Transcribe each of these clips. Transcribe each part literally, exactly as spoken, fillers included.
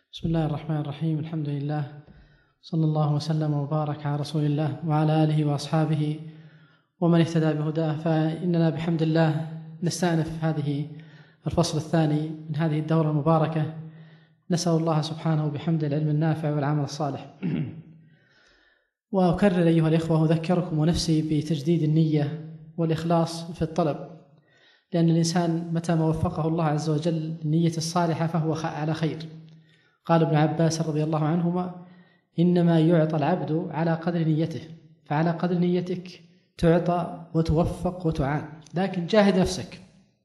بسم الله الرحمن الرحيم. الحمد لله، صلى الله وسلم وبارك على رسول الله وعلى آله وأصحابه ومن اهتدى بهداه. فإننا بحمد الله نستأنف هذه الفصل الثاني من هذه الدورة المباركة. نسأل الله سبحانه بحمد العلم النافع والعمل الصالح. وأكرر أيها الإخوة أذكركم ونفسي بتجديد النية والإخلاص في الطلب، لأن الإنسان متى ما وفقه الله عز وجل النية الصالحة فهو على خير. قال ابن عباس رضي الله عنهما: إنما يعطى العبد على قدر نيته، فعلى قدر نيتك تعطى وتوفق وتعان. لكن جاهد نفسك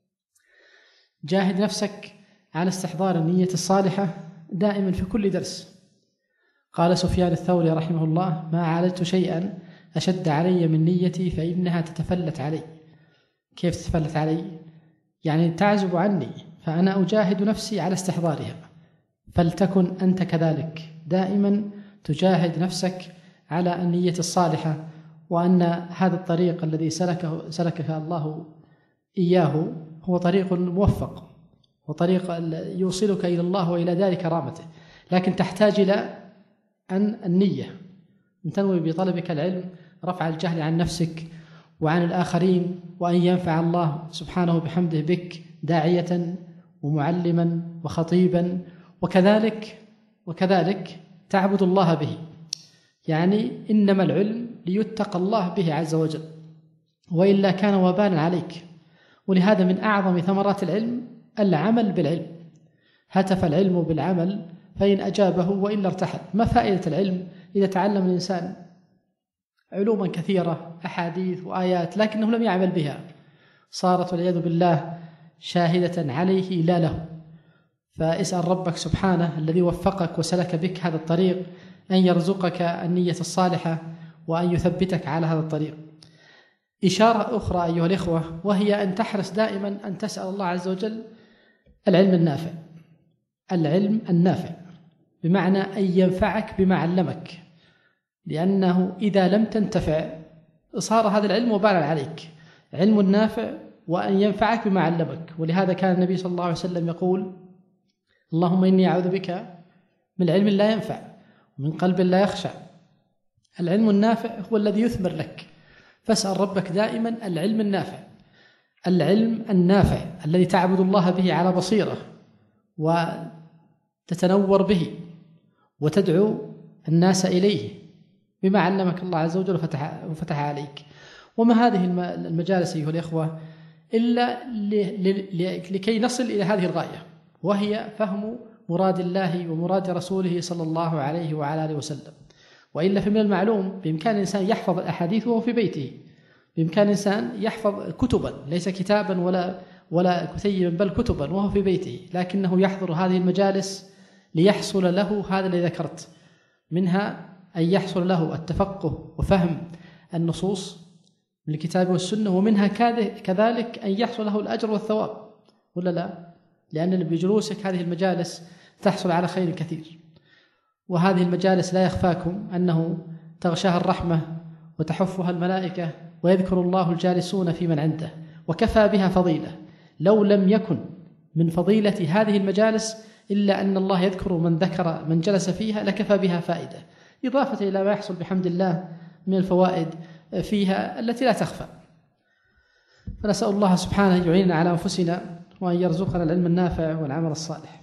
جاهد نفسك على استحضار النية الصالحة دائما في كل درس. قال سفيان الثوري رحمه الله: ما عالجت شيئا أشد علي من نيتي فإنها تتفلت علي. كيف تتفلت علي؟ يعني تعزب عني، فأنا أجاهد نفسي على استحضارها. فلتكن أنت كذلك، دائما تجاهد نفسك على النية الصالحة، وأن هذا الطريق الذي سلكه سلكك الله إياه هو طريق موفق، وطريق يوصلك إلى الله وإلى دار كرامته. لكن تحتاج إلى أن النية، أن تنوي بطلبك العلم رفع الجهل عن نفسك وعن الآخرين، وأن ينفع الله سبحانه بحمده بك داعية ومعلما وخطيبا، وكذلك وكذلك تعبد الله به. يعني إنما العلم ليتقى الله به عز وجل، وإلا كان وبالا عليك. ولهذا من أعظم ثمرات العلم العمل بالعلم. هتف العلم بالعمل فإن أجابه وإلا ارتحل. ما فائدة العلم إذا تعلم الإنسان علوما كثيرة، أحاديث وآيات، لكنه لم يعمل بها؟ صارت والعياذ بالله شاهدة عليه لا له. فاسأل ربك سبحانه الذي وفقك وسلك بك هذا الطريق أن يرزقك النية الصالحة وأن يثبتك على هذا الطريق. إشارة أخرى أيها الإخوة، وهي أن تحرص دائما أن تسأل الله عز وجل العلم النافع. العلم النافع بمعنى أن ينفعك بما علمك، لأنه إذا لم تنتفع صار هذا العلم وبالا عليك. علم نافع وأن ينفعك بما علمك. ولهذا كان النبي صلى الله عليه وسلم يقول: اللهم إني أعوذ بك من علم لا ينفع ومن قلب لا يخشع. العلم النافع هو الذي يثمر لك، فاسأل ربك دائما العلم النافع. العلم النافع الذي تعبد الله به على بصيرة وتتنور به وتدعو الناس إليه بما علمك الله عز وجل وفتح, وفتح عليك. وما هذه المجالس أيها الإخوة إلا لكي نصل إلى هذه الغاية، وهي فهم مراد الله ومراد رسوله صلى الله عليه وعلى آله وسلم. وإلا فمن المعلوم بإمكان الإنسان يحفظ الأحاديث وهو في بيته، بإمكان الإنسان يحفظ كتبا، ليس كتابا ولا ولا كتيبا بل كتبا وهو في بيته، لكنه يحضر هذه المجالس ليحصل له هذا الذي ذكرت، منها أن يحصل له التفقه وفهم النصوص من الكتاب والسنة، ومنها كذلك أن يحصل له الأجر والثواب، ولا لا؟ لأن بجلوسك هذه المجالس تحصل على خير كثير. وهذه المجالس لا يخفاكم أنه تغشاها الرحمة وتحفها الملائكة ويذكر الله الجالسون في من عنده، وكفى بها فضيلة. لو لم يكن من فضيلة هذه المجالس إلا أن الله يذكر من ذكر من جلس فيها لكفى بها فائدة، إضافة إلى ما يحصل بحمد الله من الفوائد فيها التي لا تخفى. فنسأل الله سبحانه أن يعيننا على أنفسنا وأن يرزقنا العلم النافع والعمل الصالح.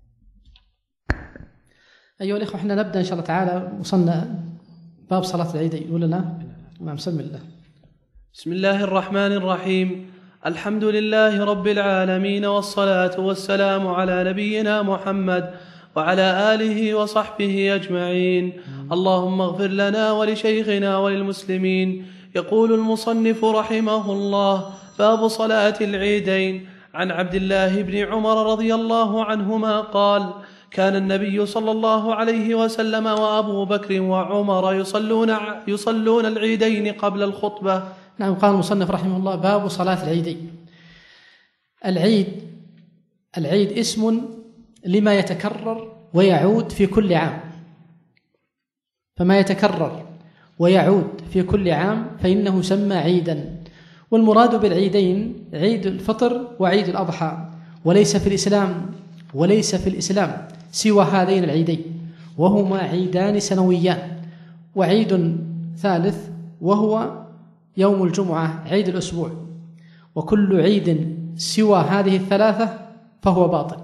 أيها الإخوة، احنا نبدأ إن شاء الله تعالى. وصلنا باب صلاة العيدين، ولا لا؟ نعم، بسم الله. بسم الله الرحمن الرحيم. الحمد لله رب العالمين، والصلاة والسلام على نبينا محمد وعلى آله وصحبه أجمعين. اللهم اغفر لنا ولشيخنا وللمسلمين. يقول المصنف رحمه الله: باب صلاة العيدين. عن عبد الله بن عمر رضي الله عنهما قال: كان النبي صلى الله عليه وسلم وأبو بكر وعمر يصلون يصلون العيدين قبل الخطبة. نعم. قال المصنف رحمه الله: باب صلاة العيدين. العيد العيد اسم لما يتكرر ويعود في كل عام، فما يتكرر ويعود في كل عام فإنه يسمى عيدا. والمراد بالعيدين عيد الفطر وعيد الأضحى، وليس في الإسلام وليس في الإسلام سوى هذين العيدين، وهما عيدان سنويان، وعيد ثالث وهو يوم الجمعة عيد الأسبوع، وكل عيد سوى هذه الثلاثة فهو باطل.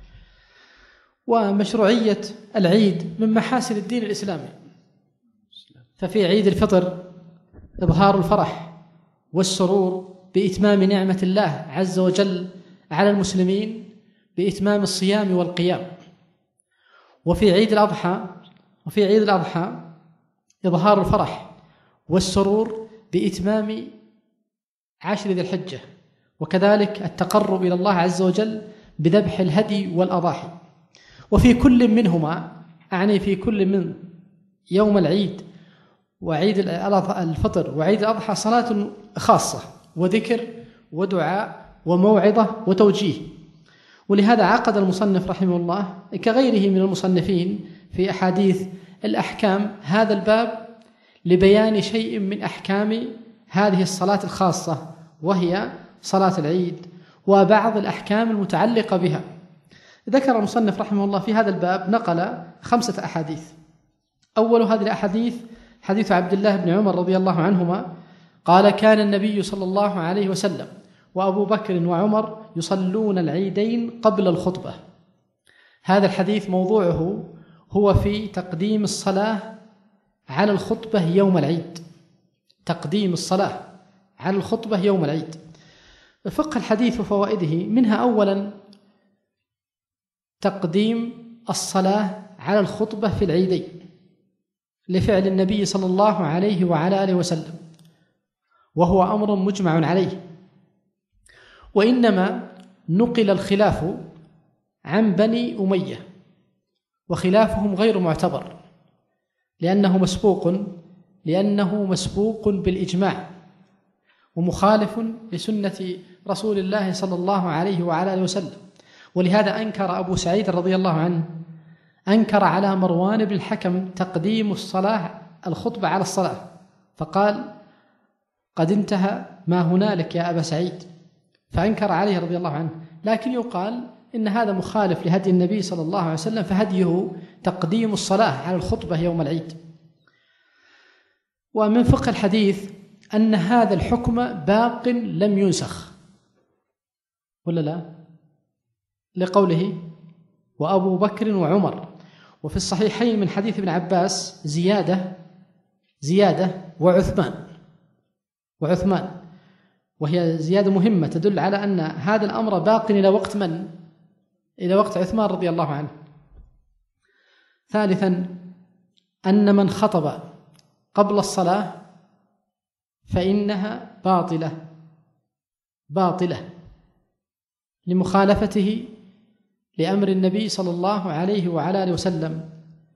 ومشروعية العيد من محاسن الدين الإسلامي، ففي عيد الفطر إظهار الفرح والسرور بإتمام نعمة الله عز وجل على المسلمين بإتمام الصيام والقيام. وفي عيد الأضحى وفي عيد الأضحى إظهار الفرح والسرور بإتمام عشر ذي الحجة، وكذلك التقرب إلى الله عز وجل بذبح الهدي والأضاحي. وفي كل منهما، أعني في كل من يوم العيد وعيد الفطر وعيد الأضحى، صلاة خاصة وذكر ودعاء وموعظة وتوجيه. ولهذا عقد المصنف رحمه الله كغيره من المصنفين في أحاديث الأحكام هذا الباب لبيان شيء من أحكام هذه الصلاة الخاصة، وهي صلاة العيد، وبعض الأحكام المتعلقة بها. ذكر المصنف رحمه الله في هذا الباب، نقل خمسة أحاديث. أول هذه الأحاديث حديث عبد الله بن عمر رضي الله عنهما قال: كان النبي صلى الله عليه وسلم وأبو بكر وعمر يصلون العيدين قبل الخطبة. هذا الحديث موضوعه هو في تقديم الصلاة على الخطبة يوم العيد، تقديم الصلاة على الخطبة يوم العيد. فقه الحديث وفوائده: منها أولا تقديم الصلاة على الخطبة في العيدين لفعل النبي صلى الله عليه وعلى آله وسلم، وهو أمر مجمع عليه، وإنما نقل الخلاف عن بني أمية، وخلافهم غير معتبر لأنه مسبوق لأنه مسبوق بالإجماع ومخالف لسنة رسول الله صلى الله عليه وعلى آله وسلم. ولهذا أنكر أبو سعيد رضي الله عنه أنكر على مروان بن الحكم تقديم الصلاة الخطبة على الصلاة، فقال: قد انتهى ما هنالك يا أبا سعيد، فأنكر عليه رضي الله عنه. لكن يقال إن هذا مخالف لهدي النبي صلى الله عليه وسلم، فهديه تقديم الصلاة على الخطبة يوم العيد. ومن فقه الحديث أن هذا الحكم باق لم ينسخ، ولا لا؟ لقوله وأبو بكر وعمر. وفي الصحيحين من حديث ابن عباس زيادة زيادة وعثمان وعثمان وهي زيادة مهمة تدل على أن هذا الأمر باق إلى وقت من؟ إلى وقت عثمان رضي الله عنه. ثالثا أن من خطب قبل الصلاة فإنها باطلة باطلة لمخالفته لأمر النبي صلى الله عليه وعلى آله وسلم.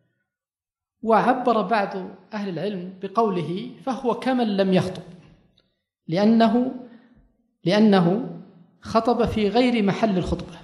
وعبر بعض أهل العلم بقوله فهو كمن لم يخطب، لأنه لأنه خطب في غير محل الخطبة.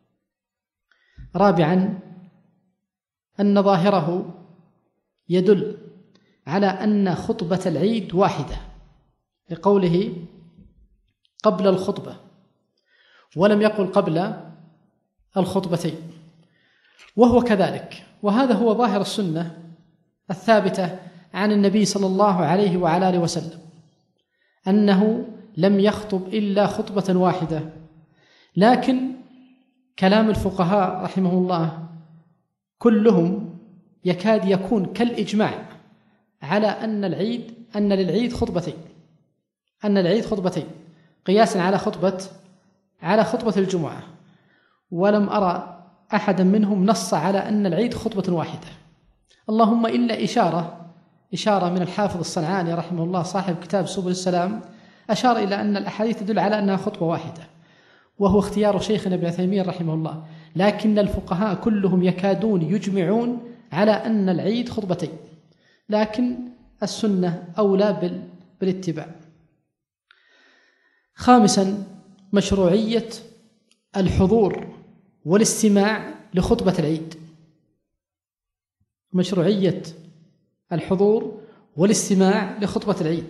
رابعا أن ظاهره يدل على أن خطبة العيد واحدة لقوله قبل الخطبة، ولم يقل قبل الخطبتين، وهو كذلك. وهذا هو ظاهر السنة الثابتة عن النبي صلى الله عليه وعلى آله وسلم، أنه لم يخطب إلا خطبة واحدة. لكن كلام الفقهاء رحمه الله كلهم يكاد يكون كالإجماع على أن العيد أن للعيد خطبتين أن العيد خطبتين قياسا على خطبة على خطبة الجمعة، ولم أرى أحدا منهم نص على أن العيد خطبة واحدة، اللهم إلا إشارة إشارة من الحافظ الصنعاني رحمه الله صاحب كتاب سبل السلام، أشار إلى أن الأحاديث تدل على أنها خطبة واحدة، وهو اختيار شيخنا ابن عثيمين رحمه الله. لكن الفقهاء كلهم يكادون يجمعون على أن العيد خطبتين، لكن السنة أولى بالاتباع. خامسا مشروعية الحضور والاستماع لخطبة العيد، مشروعية الحضور والاستماع لخطبة العيد.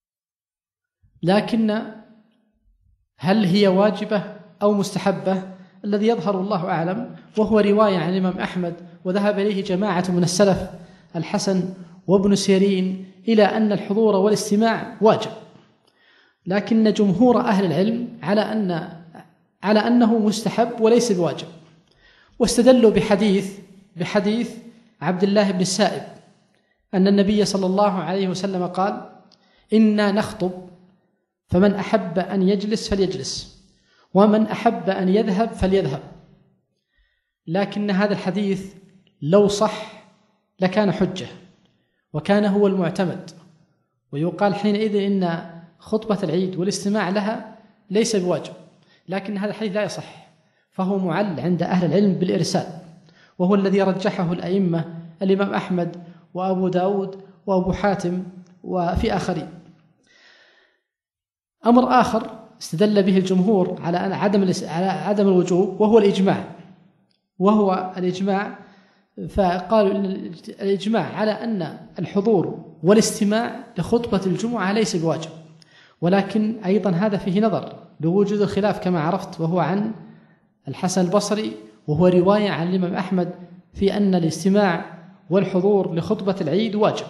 لكن هل هي واجبة أو مستحبة؟ الذي يظهر الله أعلم وهو رواية عن الإمام أحمد وذهب إليه جماعة من السلف الحسن وابن سيرين إلى أن الحضور والاستماع واجب، لكن جمهور أهل العلم على أن على أنه مستحب وليس بواجب، واستدلوا بحديث بحديث عبد الله بن السائب أن النبي صلى الله عليه وسلم قال: إنا نخطب فمن أحب أن يجلس فليجلس ومن أحب أن يذهب فليذهب. لكن هذا الحديث لو صح لكان حجة وكان هو المعتمد، ويقال حينئذ إن خطبة العيد والاستماع لها ليس بواجب، لكن هذا الحديث لا يصح، فهو معل عند أهل العلم بالإرسال، وهو الذي رجحه الأئمة الإمام أحمد وأبو داود وأبو حاتم وفي آخرين. أمر آخر استدل به الجمهور على عدم على عدم الوجوب وهو الإجماع وهو الإجماع فقالوا إن الإجماع على أن الحضور والاستماع لخطبة الجمعة ليس بواجب، ولكن أيضا هذا فيه نظر لوجود الخلاف كما عرفت، وهو عن الحسن البصري وهو رواية عن الإمام أحمد في أن الاستماع والحضور لخطبة العيد واجب.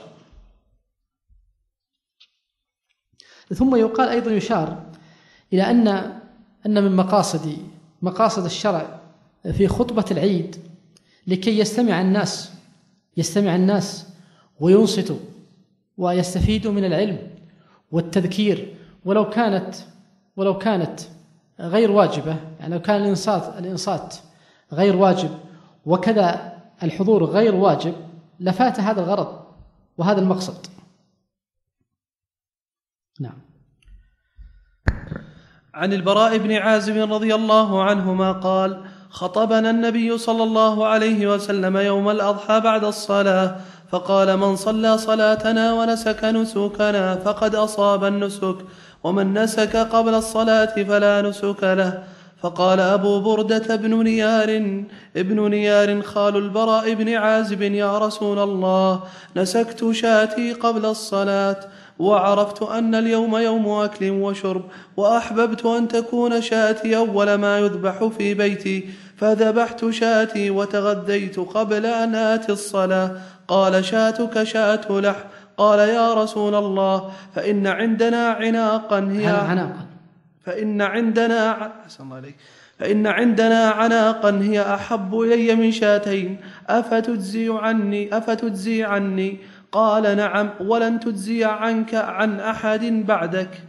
ثم يقال أيضا يشار إلى أن أن من مقاصد مقاصد الشرع في خطبة العيد لكي يستمع الناس يستمع الناس وينصتوا ويستفيدوا من العلم والتذكير، ولو كانت ولو كانت غير واجبة، يعني لو كان الإنصات الإنصات غير واجب وكذا الحضور غير واجب لفات هذا الغرض وهذا المقصد. نعم. عن البراء بن عازب رضي الله عنهما قال: خطبنا النبي صلى الله عليه وسلم يوم الأضحى بعد الصلاة فقال: من صلى صلاتنا ونسك نسكنا فقد أصاب النسك، ومن نسك قبل الصلاة فلا نسك له. فقال أبو بردة بن نيار ابن نيار خال البراء بن عازب: يا رسول الله، نسكت شاتي قبل الصلاة، وعرفت أن اليوم يوم أكل وشرب، وأحببت أن تكون شاتي أول ما يذبح في بيتي، فذبحت شاتي وتغذيت قبل أن آتي الصلاة. قال: شاتك شات لحم. قال: يا رسول الله، فإن عندنا عناقا هي عناقا فإن عندنا أحسن عليك فإن عندنا عناقا هي أحب إلي من شاتين، أفتجزي عني أفتجزي عني قال: نعم، ولن تجزي عنك عن أحد بعدك.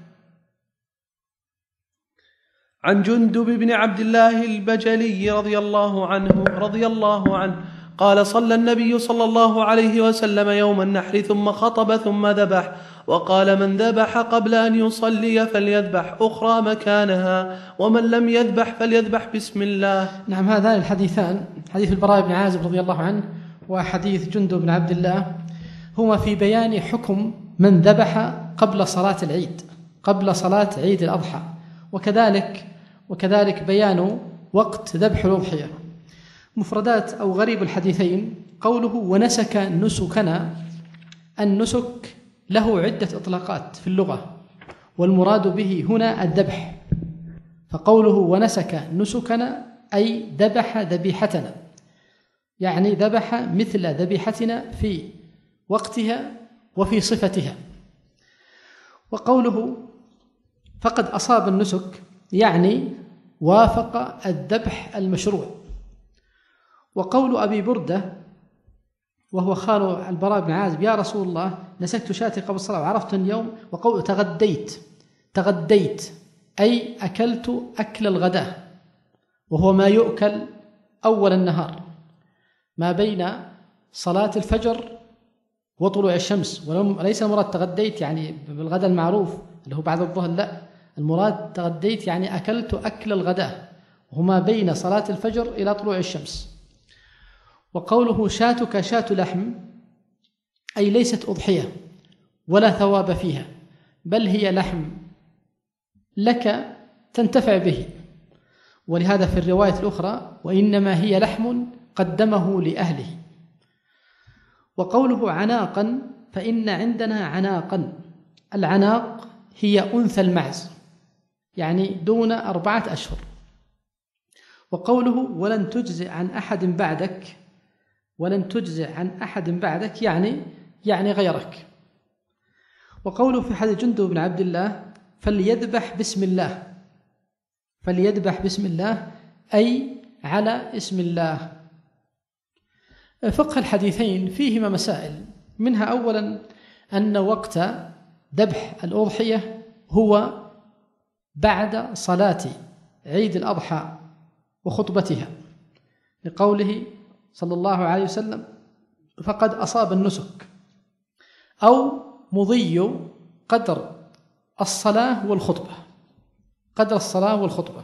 عن جندب بن عبد الله البجلي رضي الله عنه رضي الله عنه قال: صلى النبي صلى الله عليه وسلم يوم النحر ثم خطب ثم ذبح، وقال: من ذبح قبل أن يصلي فليذبح أخرى مكانها، ومن لم يذبح فليذبح بسم الله. نعم، هذان الحديثان، حديث البراء بن عازب رضي الله عنه وحديث جندب بن عبد الله، هما في بيان حكم من ذبح قبل صلاة العيد قبل صلاة عيد الأضحى، وكذلك وكذلك بيان وقت ذبح الأضحية. مفردات أو غريب الحديثين قوله: ونسك نسكنا. النسك له عدة إطلاقات في اللغة، والمراد به هنا الذبح، فقوله ونسك نسكنا أي ذبح ذبيحتنا، يعني ذبح مثل ذبيحتنا في وقتها وفي صفتها. وقوله فقد أصاب النسك يعني وافق الذبح المشروع. وقول أبي بردة وهو خال البراء بن عازب: يا رسول الله، نسكت شاتي قبل الصلاة وعرفت اليوم. وقول تغديت تغديت أي أكلت أكل الغداء، وهو ما يؤكل أول النهار ما بين صلاة الفجر وطلوع الشمس، وليس المراد تغديت يعني بالغداء المعروف اللي هو بعد الظهر، لا، المراد تغديت يعني أكلت أكل الغداء، وهو ما بين صلاة الفجر إلى طلوع الشمس. وقوله شاتك شات لحم أي ليست أضحية ولا ثواب فيها، بل هي لحم لك تنتفع به، ولهذا في الرواية الأخرى: وإنما هي لحم قدمه لأهله. وقوله عناقا فإن عندنا عناقا. العناق هي أنثى المعز، يعني دون أربعة أشهر. وقوله ولن تجزئ عن أحد بعدك، ولن تجزئ عن أحد بعدك يعني يعني غيرك. وقوله في حديث جندب بن عبد الله فليذبح بسم الله، فليذبح بسم الله أي على اسم الله. فقه الحديثين فيهما مسائل، منها أولا أن وقت ذبح الأضحية هو بعد صلاة عيد الأضحى وخطبتها، لقوله صلى الله عليه وسلم فقد أصاب النسك، أو مضي قدر الصلاة والخطبة، قدر الصلاة والخطبة.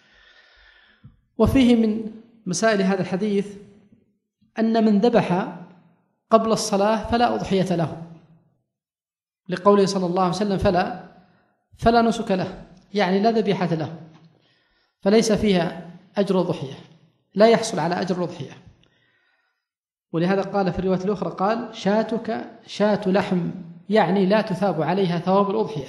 وفيه من مسائل هذا الحديث أن من ذبح قبل الصلاة فلا أضحية له، لقوله صلى الله عليه وسلم فلا فلا نسك له، يعني لا ذبيحة له، فليس فيها أجر الضحية، لا يحصل على أجر الضحية. ولهذا قال في الرواية الأخرى قال شاتك شاة لحم، يعني لا تثاب عليها ثواب الأضحية.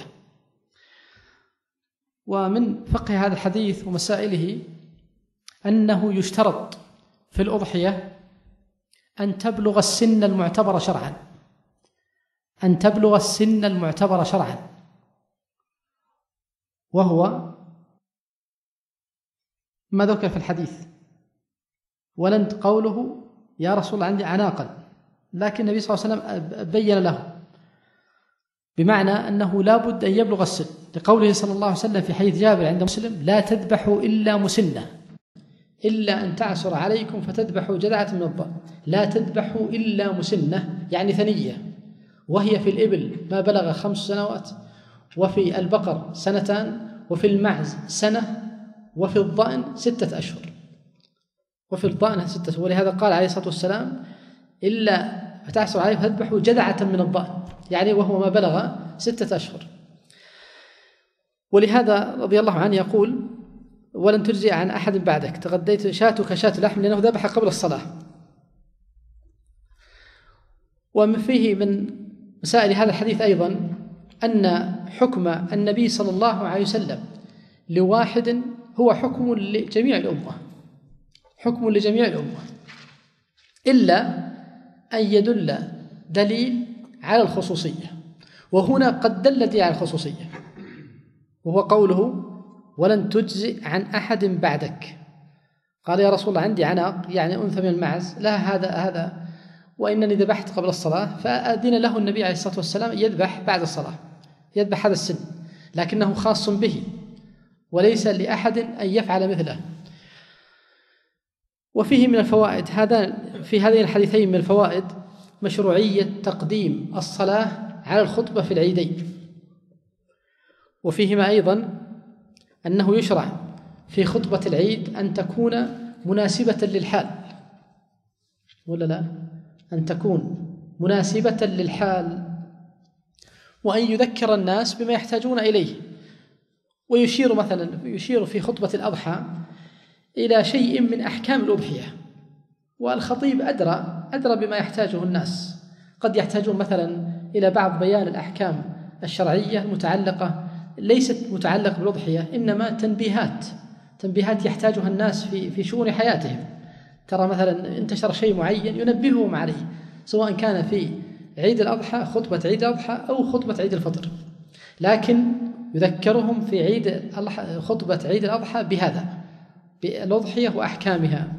ومن فقه هذا الحديث ومسائله أنه يشترط في الأضحية أن تبلغ السن المعتبر شرعا، أن تبلغ السن المعتبر شرعا، وهو ما ذكر في الحديث. ولن قوله يا رسول الله عندي عناقا، لكن النبي صلى الله عليه وسلم بين له، بمعنى أنه لا بد أن يبلغ السن، لقوله صلى الله عليه وسلم في حديث جابر عند مسلم لا تذبحوا إلا مسنة، إلا أن تعسر عليكم فتذبحوا جذعة من الضأن، لا تذبحوا إلا مسنة يعني ثنية، وهي في الإبل ما بلغ خمس سنوات، وفي البقر سنتان، وفي المعز سنة، وفي الضأن ستة أشهر، وفي الضأن ستة أشهر. ولهذا قال عليه الصلاة والسلام إلا فتعسر عليكم فتذبحوا جذعة من الضأن، يعني وهو ما بلغ ستة أشهر. ولهذا رضي الله عنه يقول ولن تجزئ عن أحد بعدك، تغديت شاتك شاة لحم، لأنه ذبح قبل الصلاة. ومن فيه من مسائل هذا الحديث أيضا أن حكم النبي صلى الله عليه وسلم لواحد هو حكم لجميع الأمة، حكم لجميع الأمة، إلا أن يدل دليل على الخصوصية، وهنا قد دل دليل على الخصوصية، وهو قوله ولن تجزئ عن أحد بعدك. قال يا رسول الله عندي عناق، يعني أنثى من المعز، لا هذا هذا وإنني ذبحت قبل الصلاة، فأذن له النبي عليه الصلاة والسلام يذبح بعد الصلاة، يذبح هذا السن، لكنه خاص به وليس لأحد أن يفعل مثله. وفيه من الفوائد هذا في هذين الحديثين من الفوائد مشروعية تقديم الصلاة على الخطبة في العيدين، وفيهما أيضا أنه يشرع في خطبة العيد أن تكون مناسبة للحال، ولا لا؟ أن تكون مناسبة للحال، وأن يذكر الناس بما يحتاجون إليه. ويشير مثلا يشير في خطبة الأضحى إلى شيء من أحكام الأضحية، والخطيب أدرى أدرى بما يحتاجه الناس، قد يحتاجون مثلا إلى بعض بيان الأحكام الشرعية المتعلقة ليست متعلقة بالأضحية، إنما تنبيهات تنبيهات يحتاجها الناس في في شؤون حياتهم. ترى مثلا انتشر شيء معين ينبههم عليه، سواء كان في عيد الأضحى خطبة عيد الأضحى أو خطبة عيد الفطر، لكن يذكرهم في عيد خطبة عيد الأضحى بهذا، بالأضحية وأحكامها.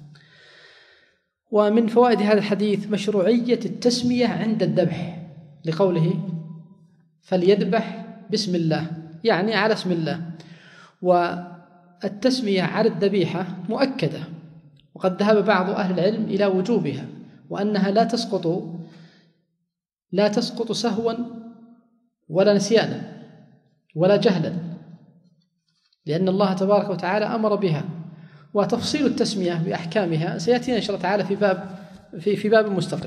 ومن فوائد هذا الحديث مشروعية التسمية عند الذبح، لقوله فليذبح بسم الله، يعني على اسم الله. والتسمية على الذبيحة مؤكدة، وقد ذهب بعض أهل العلم إلى وجوبها، وأنها لا تسقط لا تسقط سهوا ولا نسيانا ولا جهلا، لأن الله تبارك وتعالى أمر بها. وتفصيل التسمية بأحكامها سيأتينا إن شاء الله تعالى في باب في في باب مستقل.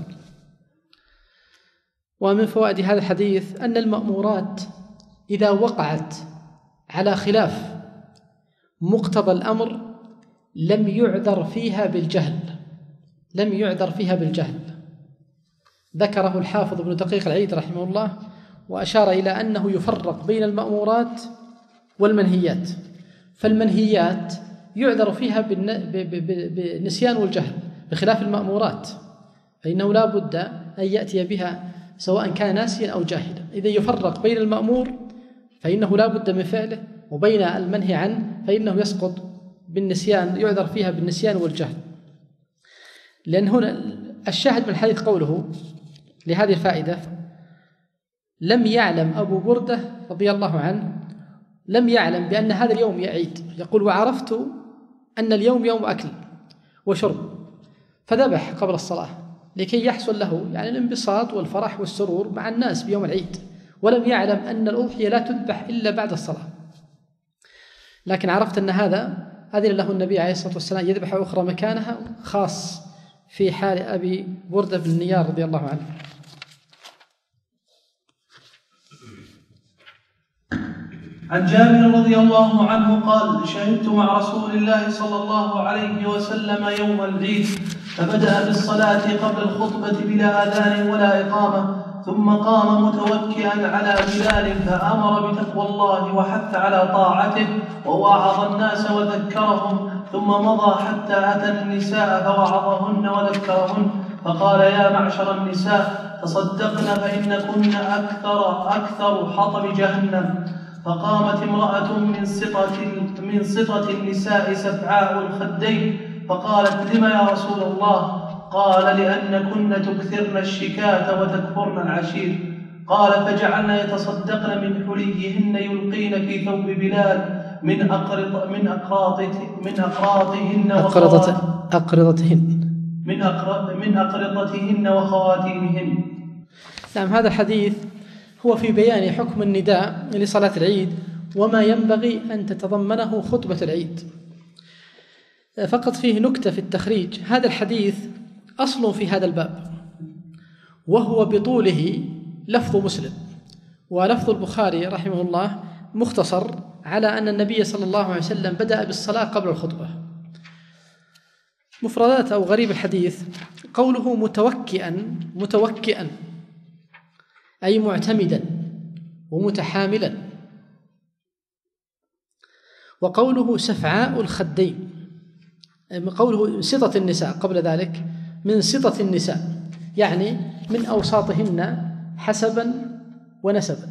ومن فوائد هذا الحديث أن المأمورات إذا وقعت على خلاف مقتضى الأمر لم يعذر فيها بالجهل لم يعذر فيها بالجهل ذكره الحافظ ابن دقيق العيد رحمه الله، وأشار إلى أنه يفرق بين المأمورات والمنهيات. فالمنهيات يعذر فيها بالنسيان والجهل، بخلاف المأمورات فإنه لا بد أن يأتي بها سواء كان ناسيا أو جاهلا. إذا يفرق بين المأمور فإنه لا بد من فعله، وبين المنهي عنه فإنه يسقط بالنسيان، يعذر فيها بالنسيان والجهل. لأن هنا الشاهد من الحديث قوله لهذه الفائدة: لم يعلم أبو بردة رضي الله عنه، لم يعلم بأن هذا اليوم عيد، يقول: وعرفت أن اليوم يوم أكل وشرب، فذبح قبل الصلاة لكي يحصل له يعني الانبساط والفرح والسرور مع الناس بيوم العيد، ولم يعلم أن الأضحية لا تذبح إلا بعد الصلاة. لكن عرفت أن هذا أذن له النبي عليه الصلاة والسلام يذبح أخرى مكانها، خاص في حال أبي بردة بن النيار رضي الله عنه. عن جابر رضي الله عنه قال: شهدت مع رسول الله صلى الله عليه وسلم يوم العيد، فبدأ بالصلاة قبل الخطبة بلا أذان ولا إقامة، ثم قام متوكئا على بلال فأمر بتقوى الله وحث على طاعته ووعظ الناس وذكرهم، ثم مضى حتى أتى النساء فوعظهن وذكرهن، فقال: يا معشر النساء تصدقن فإنكن أكثر أكثر حطب جهنم. فقامت امرأة من سطة من سطة النساء سفعاء الخدين فقالت: لم يا رسول الله؟ قال: لأنكن تكثرن الشكاة وتكفرن العشير. قال: فجعلن يتصدقن من حليهن يلقين في ثوب بلال من أقرط من أقراط من أقراطهن أقرضتهن من من أقرضتهن وخواتيمهن. نعم، هذا الحديث هو في بيان حكم النداء لصلاة العيد وما ينبغي أن تتضمنه خطبة العيد. فقط فيه نكتة في التخريج: هذا الحديث أصل في هذا الباب، وهو بطوله لفظ مسلم، ولفظ البخاري رحمه الله مختصر على أن النبي صلى الله عليه وسلم بدأ بالصلاة قبل الخطبة. مفردات أو غريب الحديث: قوله متوكئا متوكئا أي معتمدا ومتحاملا، وقوله سفعاء الخدين، قوله سطة النساء قبل ذلك من سطة النساء يعني من أوساطهن حسبا ونسبا،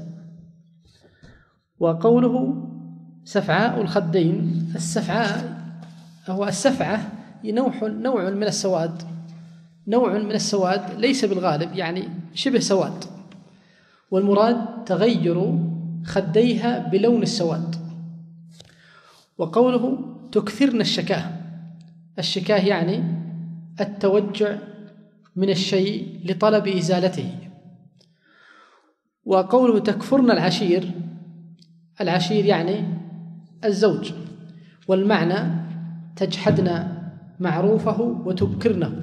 وقوله سفعاء الخدين، السفعاء هو السفعة نوع نوع من السواد، نوع من السواد ليس بالغالب يعني شبه سواد، والمراد تغير خديها بلون السواد. وقوله تكثرن الشكاه، الشكاه يعني التوجع من الشيء لطلب إزالته. وقوله تكفرن العشير، العشير يعني الزوج، والمعنى تجحدن معروفه وتبكرنه.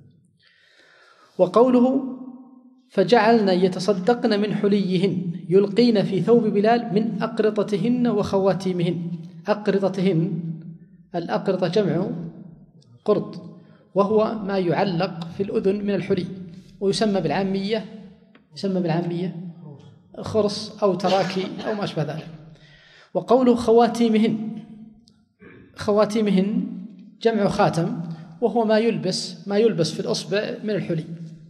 وقوله فجعلن يتصدقن من حليهن يلقين في ثوب بلال من أقرطتهن وخواتيمهن. أقرطتهن، الأقرطة جمع قرط، وهو ما يعلق في الأذن من الحلي، ويسمى بالعامية يسمى بالعامية خرص أو تراكي أو ما أشبه ذلك. وقوله خواتيمهن، خواتيمهن جمع خاتم، وهو ما يلبس ما يلبس في الأصبع من الحلي.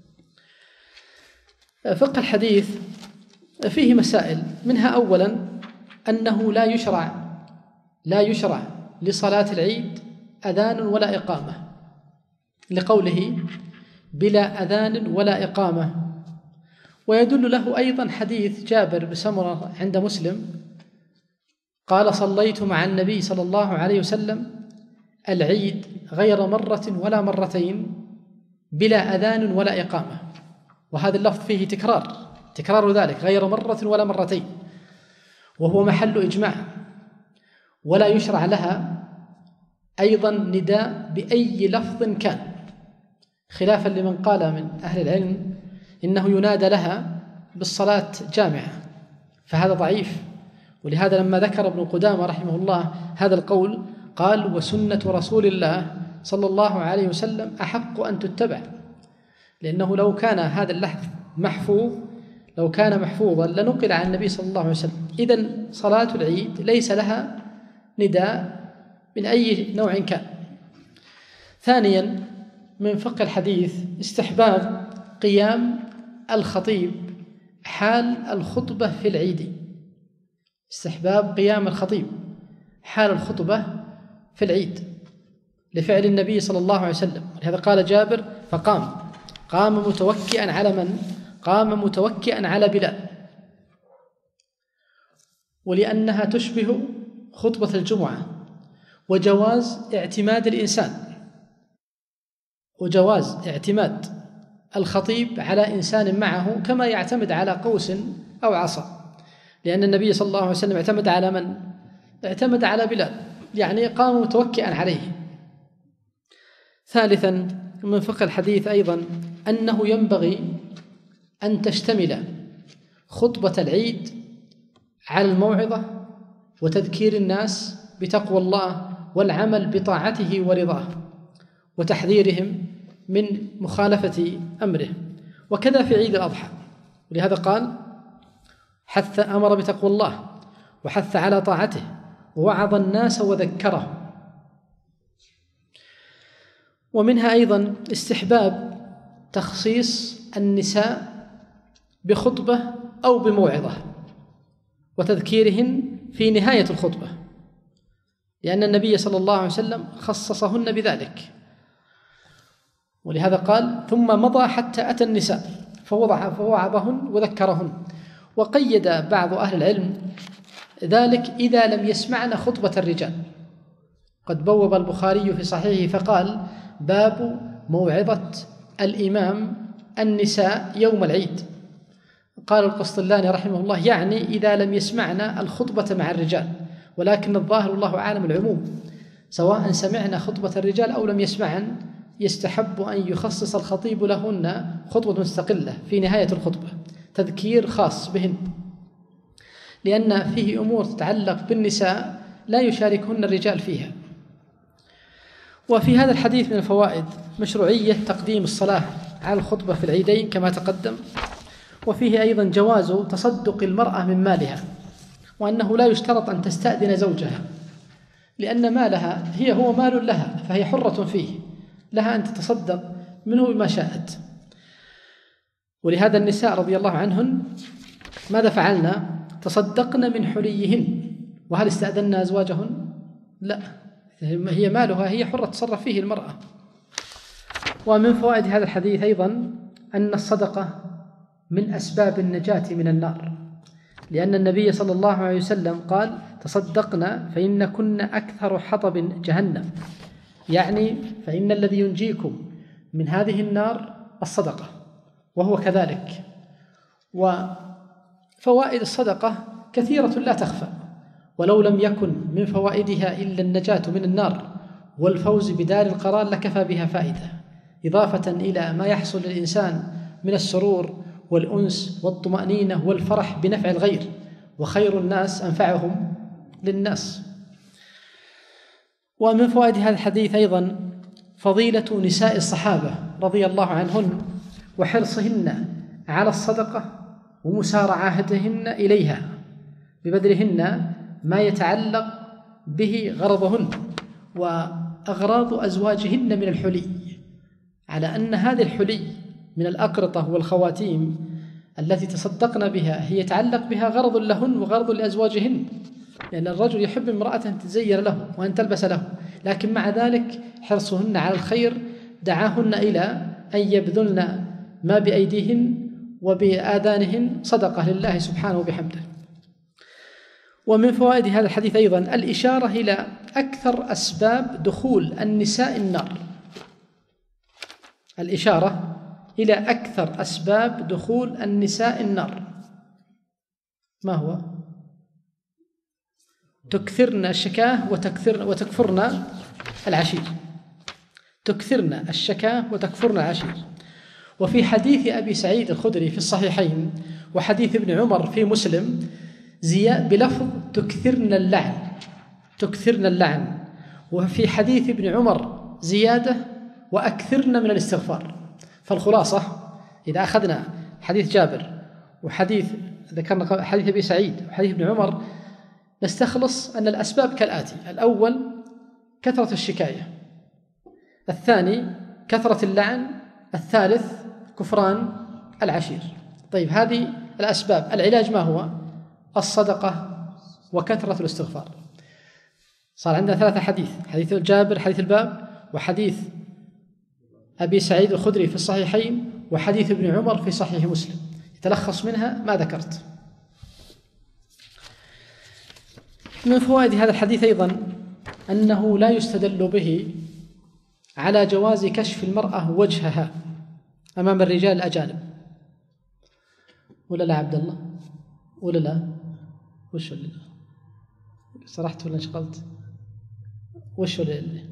فقه الحديث فيه مسائل، منها أولا أنه لا يشرع لا يشرع لصلاة العيد أذان ولا إقامة، لقوله بلا أذان ولا إقامة. ويدل له أيضا حديث جابر بن سمرة عند مسلم قال: صليت مع النبي صلى الله عليه وسلم العيد غير مرة ولا مرتين بلا أذان ولا إقامة. وهذا اللفظ فيه تكرار تكرار ذلك غير مرة ولا مرتين، وهو محل إجماع، ولا يشرع لها أيضا نداء بأي لفظ كان، خلافا لمن قال من أهل العلم إنه ينادى لها بالصلاة جامعة، فهذا ضعيف. ولهذا لما ذكر ابن قدامة رحمه الله هذا القول قال: وسنة رسول الله صلى الله عليه وسلم أحق أن تتبع، لأنه لو كان هذا اللحظ محفوظ لو كان محفوظا لنقل عن النبي صلى الله عليه وسلم. إذن صلاة العيد ليس لها نداء من أي نوع كان. ثانيا من فقه الحديث استحباب قيام الخطيب حال الخطبة في العيد، استحباب قيام الخطيب حال الخطبة في العيد لفعل النبي صلى الله عليه وسلم. ولهذا قال جابر: فقام قام متوكئا على من؟ قام متوكئا على بلال، ولأنها تشبه خطبة الجمعة، وجواز اعتماد الإنسان وجواز اعتماد الخطيب على إنسان معه كما يعتمد على قوس أو عصا، لأن النبي صلى الله عليه وسلم اعتمد على من؟ اعتمد على بلال، يعني قام متوكئا عليه. ثالثا من فقه الحديث أيضا أنه ينبغي أن تشتمل خطبة العيد على الموعظة وتذكير الناس بتقوى الله والعمل بطاعته ورضاه وتحذيرهم من مخالفة أمره، وكذا في عيد الأضحى. ولهذا قال: حث أمر بتقوى الله وحث على طاعته ووعظ الناس وذكرهم. ومنها أيضا استحباب تخصيص النساء بخطبة أو بموعظة وتذكيرهن في نهاية الخطبة، لأن النبي صلى الله عليه وسلم خصصهن بذلك. ولهذا قال: ثم مضى حتى أتى النساء فوعظهن وذكرهن. وقيد بعض أهل العلم ذلك إذا لم يسمعن خطبة الرجال. قد بوب البخاري في صحيحه فقال: باب موعظة الإمام النساء يوم العيد. قال القسطلاني رحمه الله: يعني إذا لم يسمعنا الخطبة مع الرجال، ولكن الظاهر الله أعلم العموم، سواء سمعنا خطبة الرجال أو لم يسمعن، يستحب أن يخصص الخطيب لهن خطبة مستقلة في نهاية الخطبة، تذكير خاص بهن، لأن فيه أمور تتعلق بالنساء لا يشاركهن الرجال فيها. وفي هذا الحديث من الفوائد مشروعية تقديم الصلاة على الخطبة في العيدين كما تقدم، وفيه أيضا جواز تصدق المرأة من مالها، وأنه لا يشترط أن تستأذن زوجها، لأن مالها هي هو مال لها فهي حرة فيه، لها أن تتصدق منه بما شاءت. ولهذا النساء رضي الله عنهن ماذا فعلنا؟ تصدقن من حليهن. وهل استأذن أزواجهن؟ لا، هي مالها هي حرة تصرف فيه المرأة. ومن فوائد هذا الحديث أيضا أن الصدقة من أسباب النجاة من النار، لأن النبي صلى الله عليه وسلم قال: تصدقنا فإن كنا أكثر حطب جهنم، يعني فإن الذي ينجيكم من هذه النار الصدقة، وهو كذلك. وفوائد الصدقة كثيرة لا تخفى، ولو لم يكن من فوائدها إلا النجاة من النار والفوز بدار القرار لكفى بها فائدة، إضافة إلى ما يحصل للإنسان من السرور والأنس والطمأنينة والفرح بنفع الغير، وخير الناس أنفعهم للناس. ومن فوائد هذا الحديث أيضا فضيلة نساء الصحابة رضي الله عنهن وحرصهن على الصدقة ومسارعتهن إليها ببذلهن ما يتعلق به غرضهن وأغراض أزواجهن من الحلي، على أن هذه الحلي من الأقرطة والخواتيم التي تصدقن بها هي يتعلق بها غرض لهن وغرض لأزواجهن، لأن الرجل يحب امرأة أن تتزين له وأن تلبس له، لكن مع ذلك حرصهن على الخير دعاهن إلى أن يبذلن ما بأيديهن وبآذانهن صدقة لله سبحانه وبحمده. ومن فوائد هذا الحديث أيضا الإشارة إلى أكثر أسباب دخول النساء النار، الإشارة إلى أكثر أسباب دخول النساء النار. ما هو؟ تكثرن الشكاه وتكثر وتكفرن العشير، تكثرن الشكاه وتكفرن العشير. وفي حديث أبي سعيد الخدري في الصحيحين وحديث ابن عمر في مسلم زياد بلفظ تكثرن اللعن، تكثرن اللعن. وفي حديث ابن عمر زيادة وأكثرن من الاستغفار. فالخلاصة إذا أخذنا حديث جابر وحديث ذكرنا حديث أبي سعيد وحديث ابن عمر نستخلص أن الأسباب كالآتي: الأول كثرة الشكاية، الثاني كثرة اللعن، الثالث كفران العشير. طيب هذه الأسباب. العلاج ما هو؟ الصدقة وكثرة الاستغفار. صار عندنا ثلاثة حديث: حديث جابر حديث الباب، وحديث أبي سعيد الخدري في الصحيحين، وحديث ابن عمر في صحيح مسلم. يتلخص منها ما ذكرت. من فوائد هذا الحديث أيضا أنه لا يستدل به على جواز كشف المرأة وجهها أمام الرجال الأجانب. ولا لا عبد الله؟ ولا لا؟ وش ولا لا؟ سرحت ولا انشغلت؟ وش ولا لا؟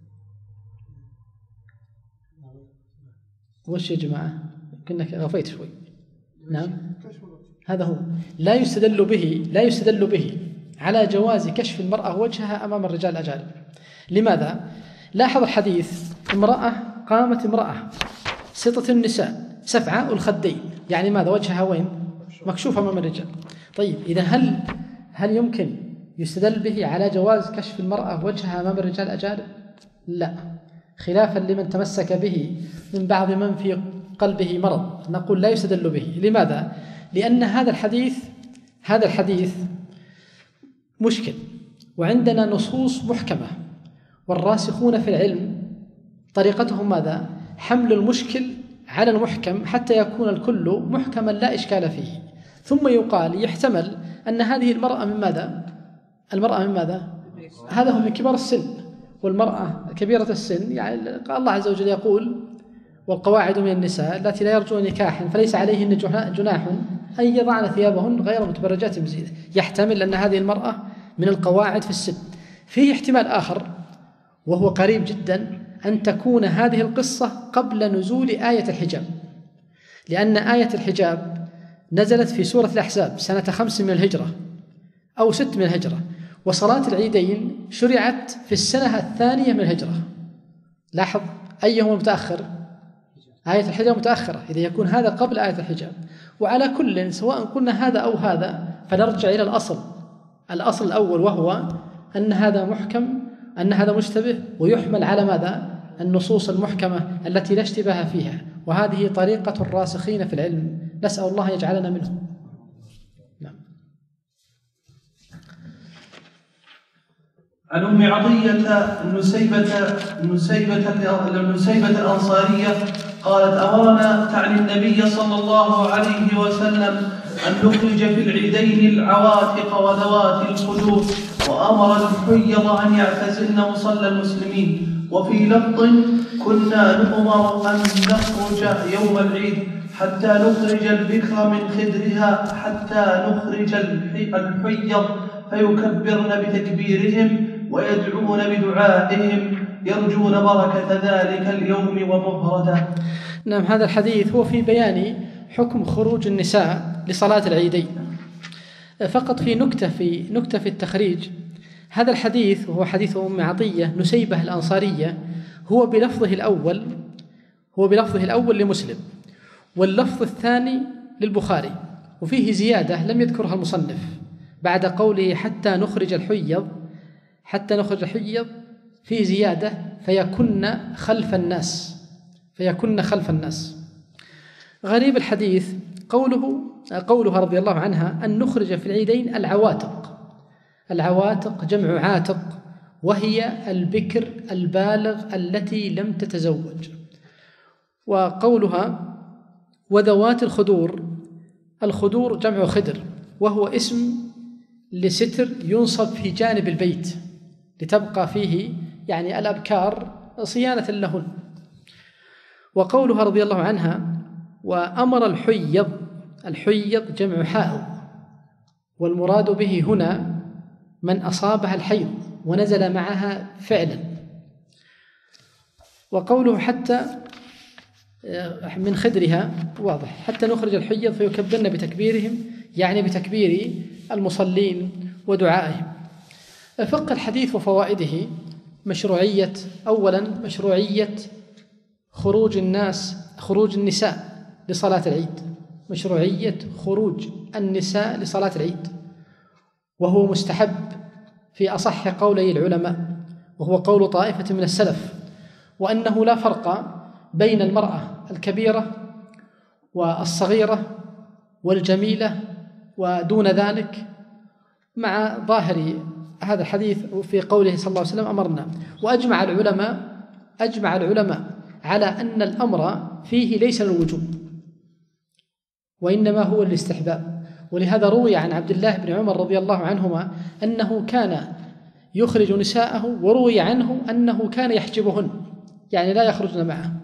وش يا جماعة؟ كنك غفيت شوي. نعم هذا هو. لا يستدل به لا يستدل به على جواز كشف المرأة وجهها أمام الرجال الأجانب. لماذا؟ لاحظ الحديث: امرأة قامت امرأة سطة النساء سفعاء الخدين، يعني ماذا؟ وجهها وين؟ مكشوفة أمام الرجال. طيب إذا هل هل يمكن يستدل به على جواز كشف المرأة وجهها أمام الرجال الأجانب؟ لا، خلافا لمن تمسك به من بعض من في قلبه مرض، نقول لا يستدل به. لماذا؟ لأن هذا الحديث هذا الحديث مشكل، وعندنا نصوص محكمة، والراسخون في العلم طريقتهم ماذا؟ حمل المشكل على المحكم حتى يكون الكل محكما لا إشكال فيه. ثم يقال يحتمل أن هذه المرأة من ماذا؟ المرأة من ماذا؟ هذا هو من كبار السن، والمرأة كبيرة السن، يعني الله عز وجل يقول: والقواعد من النساء التي لا يرجون نكاحا فليس عليهن جناح أن يضعن ثيابهن غير متبرجات بزينة. يحتمل أن هذه المرأة من القواعد في السن. فيه احتمال آخر وهو قريب جدا، أن تكون هذه القصة قبل نزول آية الحجاب، لأن آية الحجاب نزلت في سورة الأحزاب سنة خمس من الهجرة أو ست من الهجرة، وصلاة العيدين شرعت في السنة الثانية من الهجرة. لاحظ أيهما متأخر؟ آية الحجاب متأخرة، إذا يكون هذا قبل آية الحجاب. وعلى كل، سواء قلنا هذا أو هذا، فنرجع إلى الأصل الأصل الأول، وهو أن هذا محكم، أن هذا مشتبه، ويحمل على ماذا؟ النصوص المحكمة التي لا اشتباه فيها. وهذه طريقة الراسخين في العلم، نسأل الله يجعلنا منهم. نعم. عن أم عطية النسيبة النسيبة النسيبة الأنصارية قالت: أمرنا تعني النبي صلى الله عليه وسلم أن نخرج في العيدين العواتق وذوات الخدور، وأمر الحيض أن يعتزلن مصلى المسلمين. وفي لفظ: كنا نؤمر أن نخرج يوم العيد حتى نخرج البكر من خدرها حتى نخرج الحيض فيكبرن بتكبيرهم ويدعون بدعائهم يرجون بركة ذلك اليوم وطهرته. نعم، هذا الحديث هو في بيان حكم خروج النساء لصلاة العيدين. فقط في نكتة في نكتة في التخريج: هذا الحديث وهو حديث أم عطية نسيبة الأنصارية هو بلفظه الأول هو بلفظه الأول لمسلم، واللفظ الثاني للبخاري، وفيه زيادة لم يذكرها المصنف بعد قوله حتى نخرج الحيض حتى نخرج الحيض فيه زيادة فيكن خلف الناس فيكن خلف الناس. غريب الحديث قوله قولها رضي الله عنها أن نخرج في العيدين العواتق. العواتق جمع عاتق، وهي البكر البالغ التي لم تتزوج. وقولها وذوات الخدور، الخدور جمع خدر، وهو اسم لستر ينصب في جانب البيت لتبقى فيه يعني الأبكار صيانة لهن. وقولها رضي الله عنها وأمر الحيض، الحيض جمع حائض، والمراد به هنا من أصابها الحيض ونزل معها فعلا. وقوله حتى من خدرها واضح، حتى نخرج الحيض فيكبرن بتكبيرهم، يعني بتكبير المصلين ودعائهم. فقه الحديث وفوائده: مشروعية أولا مشروعية خروج الناس خروج النساء لصلاة العيد، مشروعية خروج النساء لصلاة العيد، وهو مستحب في أصح قولي العلماء، وهو قول طائفة من السلف، وأنه لا فرق بين المرأة الكبيرة والصغيرة والجميلة ودون ذلك، مع ظاهر هذا الحديث في قوله صلى الله عليه وسلم أمرنا. وأجمع العلماء أجمع العلماء على أن الأمر فيه ليس للوجوب وإنما هو الاستحباب. ولهذا روي عن عبد الله بن عمر رضي الله عنهما أنه كان يخرج نساءه، وروي عنه أنه كان يحجبهن، يعني لا يخرجن معه.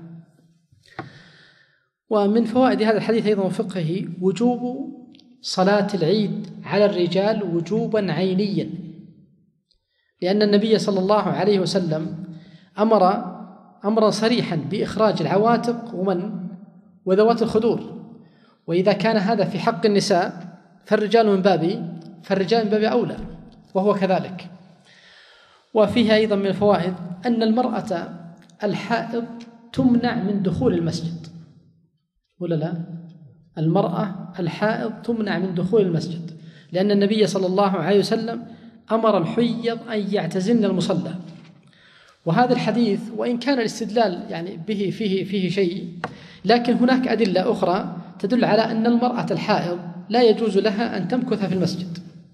ومن فوائد هذا الحديث أيضا وفقه وجوب صلاة العيد على الرجال وجوبا عينيا، لأن النبي صلى الله عليه وسلم أمر أمرا صريحا بإخراج العواتق ومن وذوات الخدور، وإذا كان هذا في حق النساء فالرجال من باب فالرجال من باب أولى، وهو كذلك. وفيها أيضا من الفوائد أن المرأة الحائض تمنع من دخول المسجد، ولا لا؟ المرأة الحائض تمنع من دخول المسجد، لأن النبي صلى الله عليه وسلم أمر الحيض أن يعتزلن المصلى. وهذا الحديث وإن كان الاستدلال يعني به فيه فيه شيء، لكن هناك أدلة أخرى تدل على أن المرأة الحائض لا يجوز لها أن تمكث في المسجد.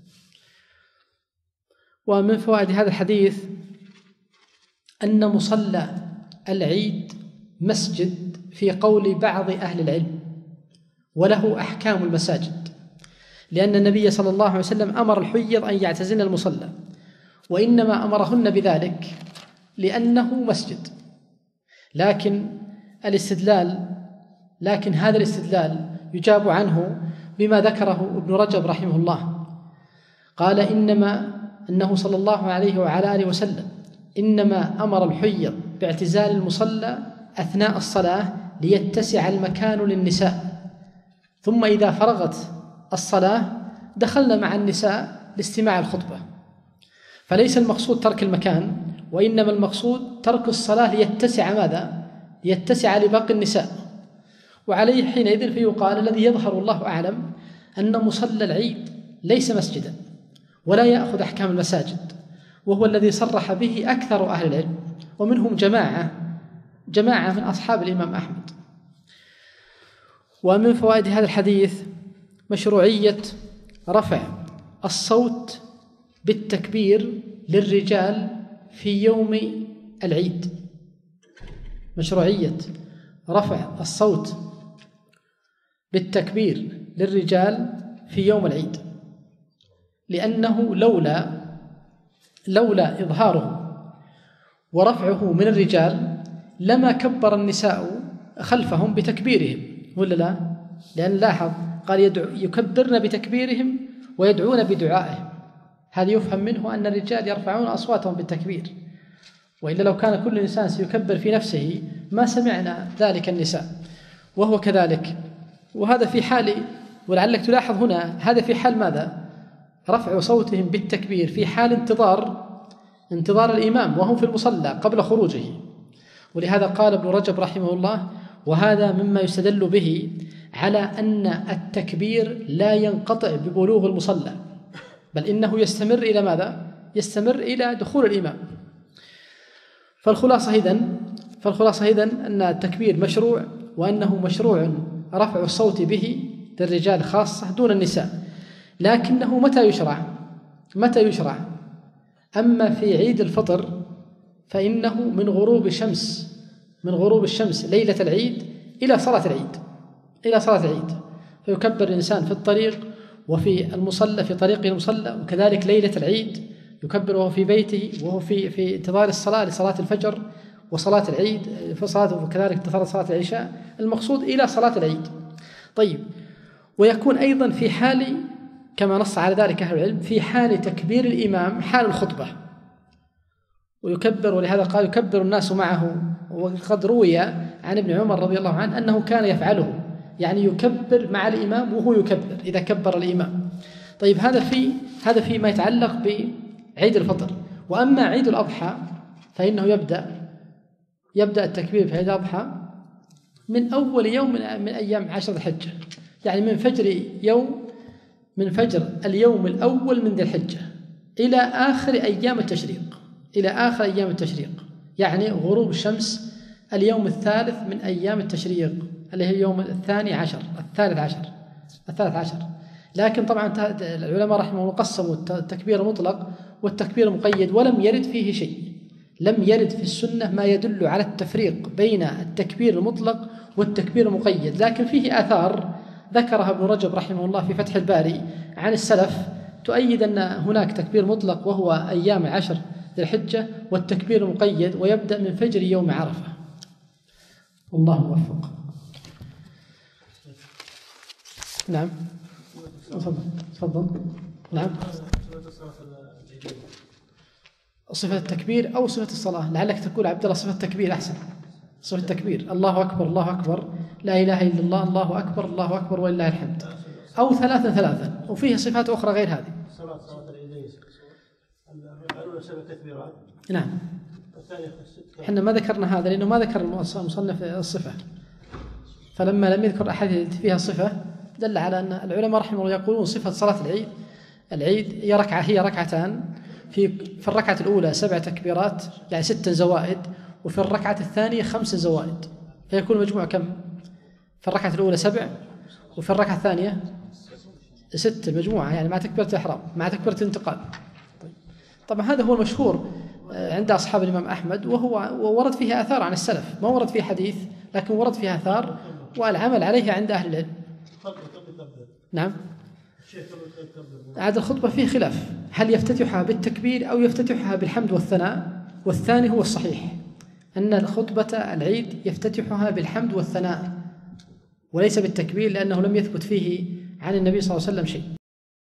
ومن فوائد هذا الحديث أن مصلى العيد مسجد في قول بعض أهل العلم، وله أحكام المساجد، لأن النبي صلى الله عليه وسلم أمر الحيض أن يعتزلن المصلى، وإنما أمرهن بذلك لأنه مسجد. لكن الاستدلال لكن هذا الاستدلال يجاب عنه بما ذكره ابن رجب رحمه الله، قال إنما أنه صلى الله عليه وعلى آله وسلم إنما أمر الحيض باعتزال المصلى أثناء الصلاة ليتسع المكان للنساء، ثم إذا فرغت الصلاة دخلنا مع النساء لاستماع الخطبة. فليس المقصود ترك المكان، وإنما المقصود ترك الصلاة ليتسع ماذا؟ ليتسع لباقي النساء. وعليه حينئذ فيقال الذي يظهر الله أعلم أن مصلى العيد ليس مسجدا ولا يأخذ أحكام المساجد، وهو الذي صرح به أكثر أهل العلم، ومنهم جماعة جماعة من أصحاب الإمام أحمد. ومن فوائد هذا الحديث مشروعية رفع الصوت بالتكبير للرجال في يوم العيد، مشروعية رفع الصوت بالتكبير للرجال في يوم العيد، لأنه لولا لولا إظهاره ورفعه من الرجال لما كبر النساء خلفهم بتكبيرهم، ولا لا؟ لأن لاحظ قال يدعو يكبرن بتكبيرهم ويدعون بدعائهم، هذا يفهم منه أن الرجال يرفعون أصواتهم بالتكبير، وإلا لو كان كل إنسان سيكبر في نفسه ما سمعنا ذلك النساء، وهو كذلك. وهذا في حال، ولعلك تلاحظ هنا هذا في حال ماذا؟ رفع صوتهم بالتكبير في حال انتظار انتظار الإمام وهم في المصلى قبل خروجه. ولهذا قال ابن رجب رحمه الله: وهذا مما يستدل به على أن التكبير لا ينقطع ببلوغ المصلى، بل إنه يستمر إلى ماذا؟ يستمر إلى دخول الإمام. فالخلاصة إذن فالخلاصة إذن أن التكبير مشروع، وأنه مشروع رفع الصوت به للرجال خاصة دون النساء. لكنه متى يشرع؟ متى يشرع؟ أما في عيد الفطر فإنه من غروب الشمس من غروب الشمس ليلة العيد إلى صلاة العيد إلى صلاة العيد فيكبر الإنسان في الطريق وفي المصلى في طريق المصلى، وكذلك ليلة العيد يكبر وهو في بيته وهو في في انتظار الصلاة لصلاة الفجر وصلاة العيد في صلاة، وكذلك انتظار صلاة العشاء، المقصود إلى صلاة العيد. طيب، ويكون أيضا في حال كما نص على ذلك أهل العلم في حال تكبير الإمام حال الخطبة، ويكبر، ولهذا قال يكبر الناس معه. وقد روي عن ابن عمر رضي الله عنه أنه كان يفعله، يعني يكبر مع الإمام وهو يكبر إذا كبر الإمام. طيب، هذا في هذا فيما يتعلق بعيد الفطر. وأما عيد الأضحى فإنه يبدأ يبدأ التكبير في عيد الأضحى من أول يوم من أيام عشر الحجة، يعني من فجر يوم من فجر اليوم الأول من ذي الحجة إلى آخر أيام التشريق إلى آخر أيام التشريق، يعني غروب الشمس اليوم الثالث من أيام التشريق اللي هي اليوم الثاني عشر الثالث عشر الثالث عشر. لكن طبعا العلماء رحمه الله قسموا التكبير المطلق والتكبير المقيد، ولم يرد فيه شيء، لم يرد في السنة ما يدل على التفريق بين التكبير المطلق والتكبير المقيد، لكن فيه آثار ذكرها ابن رجب رحمه الله في فتح الباري عن السلف تؤيد أن هناك تكبير مطلق وهو أيام العشر ذي الحجة، والتكبير المقيد ويبدأ من فجر يوم عرفة. والله موفق. نعم تفضل تفضل. نعم صفة التكبير أو صفة الصلاة؟ لعلك تقول عبد الله صفة التكبير أحسن. صفة التكبير الله أكبر الله أكبر لا إله إلا الله الله أكبر الله أكبر ولله الحمد، أو ثلاثا ثلاثا، وفيها صفات أخرى غير هذه. صلاة صلاة العيدين الأولى سبع تكبيرات. نعم احنا ما ذكرنا هذا لأنه ما ذكر المصنف الصفة، فلما لم يذكر أحد فيها صفة دل على أن العلماء رحمه الله يقولون صفة صلاة العيد العيد هي ركعة هي ركعتان، في في الركعة الأولى سبع تكبيرات يعني ست زوائد، وفي الركعة الثانية خمس زوائد، فيكون مجموع كم؟ في الركعة الأولى سبع وفي الركعة الثانية ست، مجموعة يعني مع تكبيرة الإحرام مع تكبيرة الانتقال. طبعا هذا هو المشهور عند أصحاب الإمام أحمد، وهو ورد فيه آثار عن السلف، ما ورد فيه حديث لكن ورد فيه آثار والعمل عليها عند أهل العلم. نعم عاد الخطبة فيه خلاف، هل يفتتحها بالتكبير أو يفتتحها بالحمد والثناء، والثاني هو الصحيح أن الخطبة العيد يفتتحها بالحمد والثناء وليس بالتكبير، لأنه لم يثبت فيه عن النبي صلى الله عليه وسلم شيء.